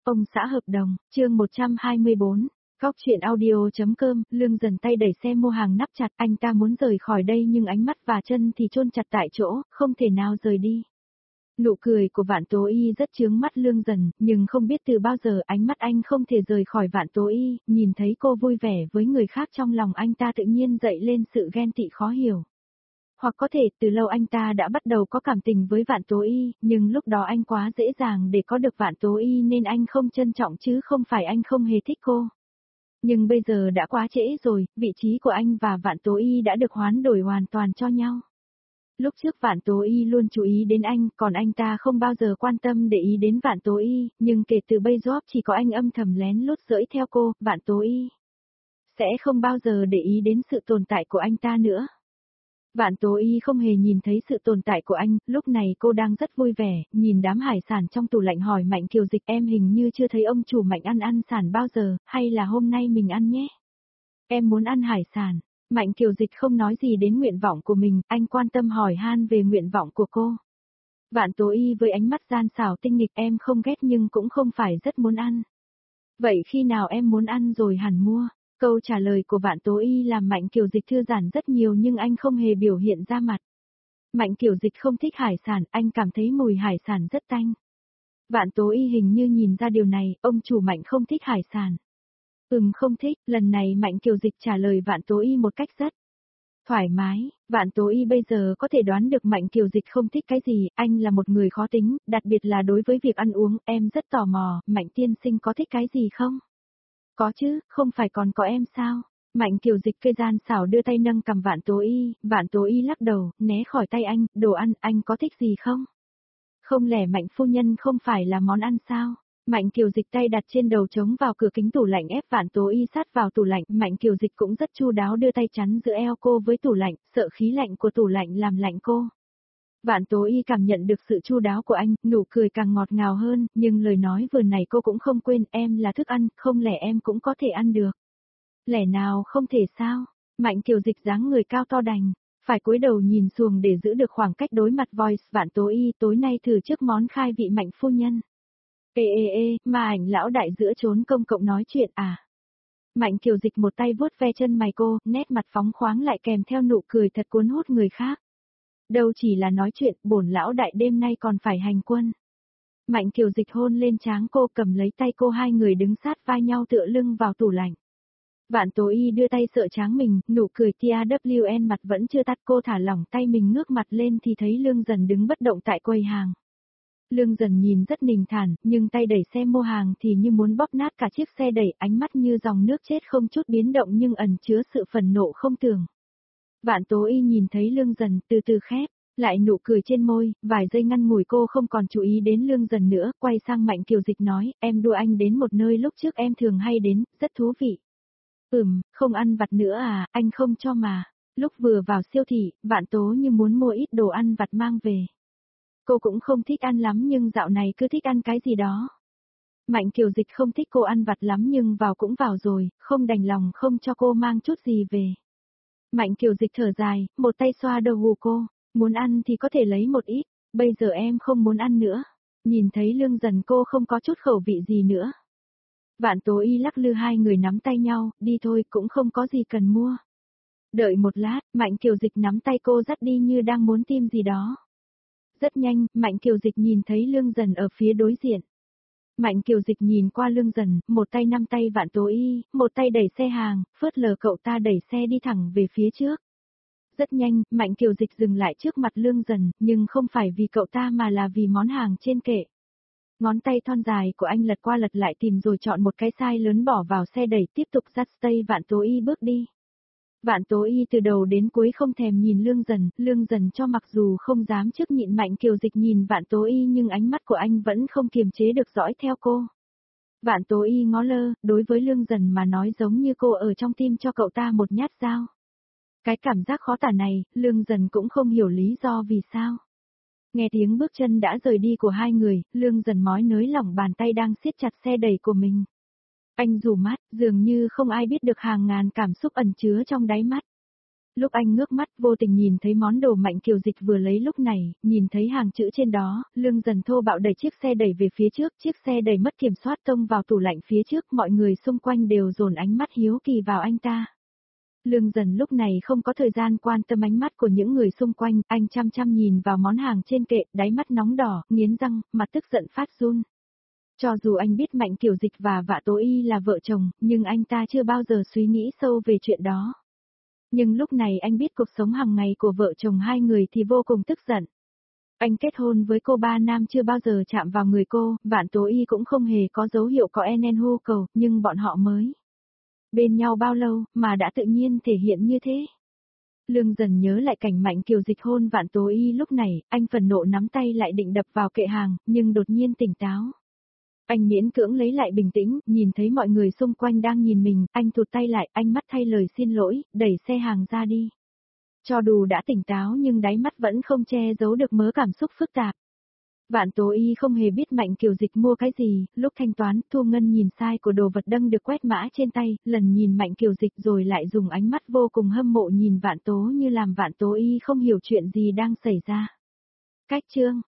Ông xã hợp đồng, chương 124, Góc truyện audio.com, Lương Dần tay đẩy xe mua hàng nắp chặt, anh ta muốn rời khỏi đây nhưng ánh mắt và chân thì chôn chặt tại chỗ, không thể nào rời đi. Nụ cười của Vạn Tố Y rất chướng mắt Lương Dần, nhưng không biết từ bao giờ ánh mắt anh không thể rời khỏi Vạn Tố Y, nhìn thấy cô vui vẻ với người khác trong lòng anh ta tự nhiên dậy lên sự ghen tị khó hiểu. Hoặc có thể từ lâu anh ta đã bắt đầu có cảm tình với Vạn Tố Y, nhưng lúc đó anh quá dễ dàng để có được Vạn Tố Y nên anh không trân trọng chứ không phải anh không hề thích cô. Nhưng bây giờ đã quá trễ rồi, vị trí của anh và Vạn Tố Y đã được hoán đổi hoàn toàn cho nhau. Lúc trước Vạn Tố Y luôn chú ý đến anh, còn anh ta không bao giờ quan tâm để ý đến Vạn Tố Y, nhưng kể từ bây giờ chỉ có anh âm thầm lén lút dõi theo cô, Vạn Tố Y sẽ không bao giờ để ý đến sự tồn tại của anh ta nữa. Vạn Tố Y không hề nhìn thấy sự tồn tại của anh, lúc này cô đang rất vui vẻ, nhìn đám hải sản trong tủ lạnh hỏi Mạnh Kiều Dịch, em hình như chưa thấy ông chủ Mạnh ăn sản bao giờ, hay là hôm nay mình ăn nhé? Em muốn ăn hải sản. Mạnh Kiều Dịch không nói gì đến nguyện vọng của mình, anh quan tâm hỏi han về nguyện vọng của cô. Vạn Tố Y với ánh mắt gian xảo tinh nghịch, em không ghét nhưng cũng không phải rất muốn ăn. Vậy khi nào em muốn ăn rồi hẳn mua? Câu trả lời của Vạn Tố Y làm Mạnh Kiều Dịch thư giãn rất nhiều nhưng anh không hề biểu hiện ra mặt. Mạnh Kiều Dịch không thích hải sản, anh cảm thấy mùi hải sản rất tanh. Vạn Tố Y hình như nhìn ra điều này, ông chủ Mạnh không thích hải sản. Không thích, lần này Mạnh Kiều Dịch trả lời Vạn Tố Y một cách rất thoải mái. Vạn Tố Y bây giờ có thể đoán được Mạnh Kiều Dịch không thích cái gì, anh là một người khó tính, đặc biệt là đối với việc ăn uống, em rất tò mò, Mạnh tiên sinh có thích cái gì không? Có chứ, không phải còn có em sao? Mạnh Kiều Dịch cây gian xảo đưa tay nâng cầm Vạn Tố Y lắc đầu, né khỏi tay anh, đồ ăn, anh có thích gì không? Không lẽ Mạnh phu nhân không phải là món ăn sao? Mạnh Kiều Dịch tay đặt trên đầu trống vào cửa kính tủ lạnh ép Vạn Tố Y sát vào tủ lạnh, Mạnh Kiều Dịch cũng rất chu đáo đưa tay chắn giữa eo cô với tủ lạnh, sợ khí lạnh của tủ lạnh làm lạnh cô. Vạn Tố Y cảm nhận được sự chu đáo của anh, nụ cười càng ngọt ngào hơn, nhưng lời nói vừa nãy cô cũng không quên, em là thức ăn, không lẽ em cũng có thể ăn được? Lẽ nào không thể sao? Mạnh Kiều Dịch dáng người cao to đành phải cúi đầu nhìn xuồng để giữ được khoảng cách đối mặt voice. Vạn Tố Y tối nay thử trước món khai vị Mạnh phu nhân. Mà ảnh lão đại giữa chốn công cộng nói chuyện à? Mạnh Kiều Dịch một tay vuốt ve chân mày cô, nét mặt phóng khoáng lại kèm theo nụ cười thật cuốn hút người khác. Đâu chỉ là nói chuyện, bổn lão đại đêm nay còn phải hành quân. Mạnh Kiều Dịch hôn lên trán cô, cầm lấy tay cô, hai người đứng sát vai nhau tựa lưng vào tủ lạnh. Vạn Tố Y đưa tay sợ tráng mình, nụ cười TAWN mặt vẫn chưa tắt, cô thả lỏng tay mình ngước mặt lên thì thấy Lương Dần đứng bất động tại quầy hàng. Lương Dần nhìn rất bình thản, nhưng tay đẩy xe mua hàng thì như muốn bóp nát cả chiếc xe đẩy, ánh mắt như dòng nước chết không chút biến động nhưng ẩn chứa sự phẫn nộ không tưởng. Vạn Tố Y nhìn thấy Lương Dần từ từ khép lại nụ cười trên môi, vài giây ngăn ngủi cô không còn chú ý đến Lương Dần nữa, quay sang Mạnh Kiều Dịch nói, em đưa anh đến một nơi lúc trước em thường hay đến, rất thú vị. Không ăn vặt nữa à, anh không cho mà. Lúc vừa vào siêu thị, Vạn Tố như muốn mua ít đồ ăn vặt mang về. Cô cũng không thích ăn lắm nhưng dạo này cứ thích ăn cái gì đó. Mạnh Kiều Dịch không thích cô ăn vặt lắm nhưng vào cũng vào rồi, không đành lòng không cho cô mang chút gì về. Mạnh Kiều Dịch thở dài, một tay xoa đầu gù cô, muốn ăn thì có thể lấy một ít, bây giờ em không muốn ăn nữa. Nhìn thấy Lương Dần cô không có chút khẩu vị gì nữa. Vạn Tố Y lắc lư hai người nắm tay nhau, đi thôi cũng không có gì cần mua. Đợi một lát, Mạnh Kiều Dịch nắm tay cô dắt đi như đang muốn tìm gì đó. Rất nhanh, Mạnh Kiều Dịch nhìn thấy Lương Dần ở phía đối diện. Mạnh Kiều Dịch nhìn qua Lương Dần, một tay nắm tay Vạn Tố Y, một tay đẩy xe hàng, phớt lờ cậu ta đẩy xe đi thẳng về phía trước. Rất nhanh, Mạnh Kiều Dịch dừng lại trước mặt Lương Dần, nhưng không phải vì cậu ta mà là vì món hàng trên kệ. Ngón tay thon dài của anh lật qua lật lại tìm rồi chọn một cái size lớn bỏ vào xe đẩy, tiếp tục dắt tay Vạn Tố Y bước đi. Vạn Tố Y từ đầu đến cuối không thèm nhìn Lương Dần cho mặc dù không dám trước nhịn Mạnh Kiều Dịch nhìn Vạn Tố Y nhưng ánh mắt của anh vẫn không kiềm chế được dõi theo cô. Vạn Tố Y ngó lơ, đối với Lương Dần mà nói giống như cô ở trong tim cho cậu ta một nhát dao. Cái cảm giác khó tả này, Lương Dần cũng không hiểu lý do vì sao. Nghe tiếng bước chân đã rời đi của hai người, Lương Dần mói nới lỏng bàn tay đang siết chặt xe đẩy của mình. Anh rủ mắt, dường như không ai biết được hàng ngàn cảm xúc ẩn chứa trong đáy mắt. Lúc anh ngước mắt vô tình nhìn thấy món đồ Mạnh Kiều Dịch vừa lấy lúc này, nhìn thấy hàng chữ trên đó, Lương Dần thô bạo đẩy chiếc xe đẩy về phía trước, chiếc xe đẩy mất kiểm soát tông vào tủ lạnh phía trước, mọi người xung quanh đều dồn ánh mắt hiếu kỳ vào anh ta. Lương Dần lúc này không có thời gian quan tâm ánh mắt của những người xung quanh, anh chăm chăm nhìn vào món hàng trên kệ, đáy mắt nóng đỏ, nghiến răng, mặt tức giận phát run. Cho dù anh biết Mạnh Kiều Dịch và Vạ Tố Y là vợ chồng, nhưng anh ta chưa bao giờ suy nghĩ sâu về chuyện đó. Nhưng lúc này anh biết cuộc sống hàng ngày của vợ chồng hai người thì vô cùng tức giận. Anh kết hôn với cô ba nam chưa bao giờ chạm vào người cô, Vạn Tố Y cũng không hề có dấu hiệu có NN hô cầu, nhưng bọn họ mới bên nhau bao lâu mà đã tự nhiên thể hiện như thế. Lương Dần nhớ lại cảnh Mạnh Kiều Dịch hôn Vạn Tố Y lúc này, anh phần nộ nắm tay lại định đập vào kệ hàng, nhưng đột nhiên tỉnh táo. Anh miễn cưỡng lấy lại bình tĩnh, nhìn thấy mọi người xung quanh đang nhìn mình, anh thụt tay lại, anh mắt thay lời xin lỗi, đẩy xe hàng ra đi. Cho dù đã tỉnh táo nhưng đáy mắt vẫn không che giấu được mớ cảm xúc phức tạp. Vạn Tố Y không hề biết Mạnh Kiều Dịch mua cái gì, lúc thanh toán, Thu Ngân nhìn sai của đồ vật đâng được quét mã trên tay, lần nhìn Mạnh Kiều Dịch rồi lại dùng ánh mắt vô cùng hâm mộ nhìn Vạn Tố như làm Vạn Tố Y không hiểu chuyện gì đang xảy ra. Cách chương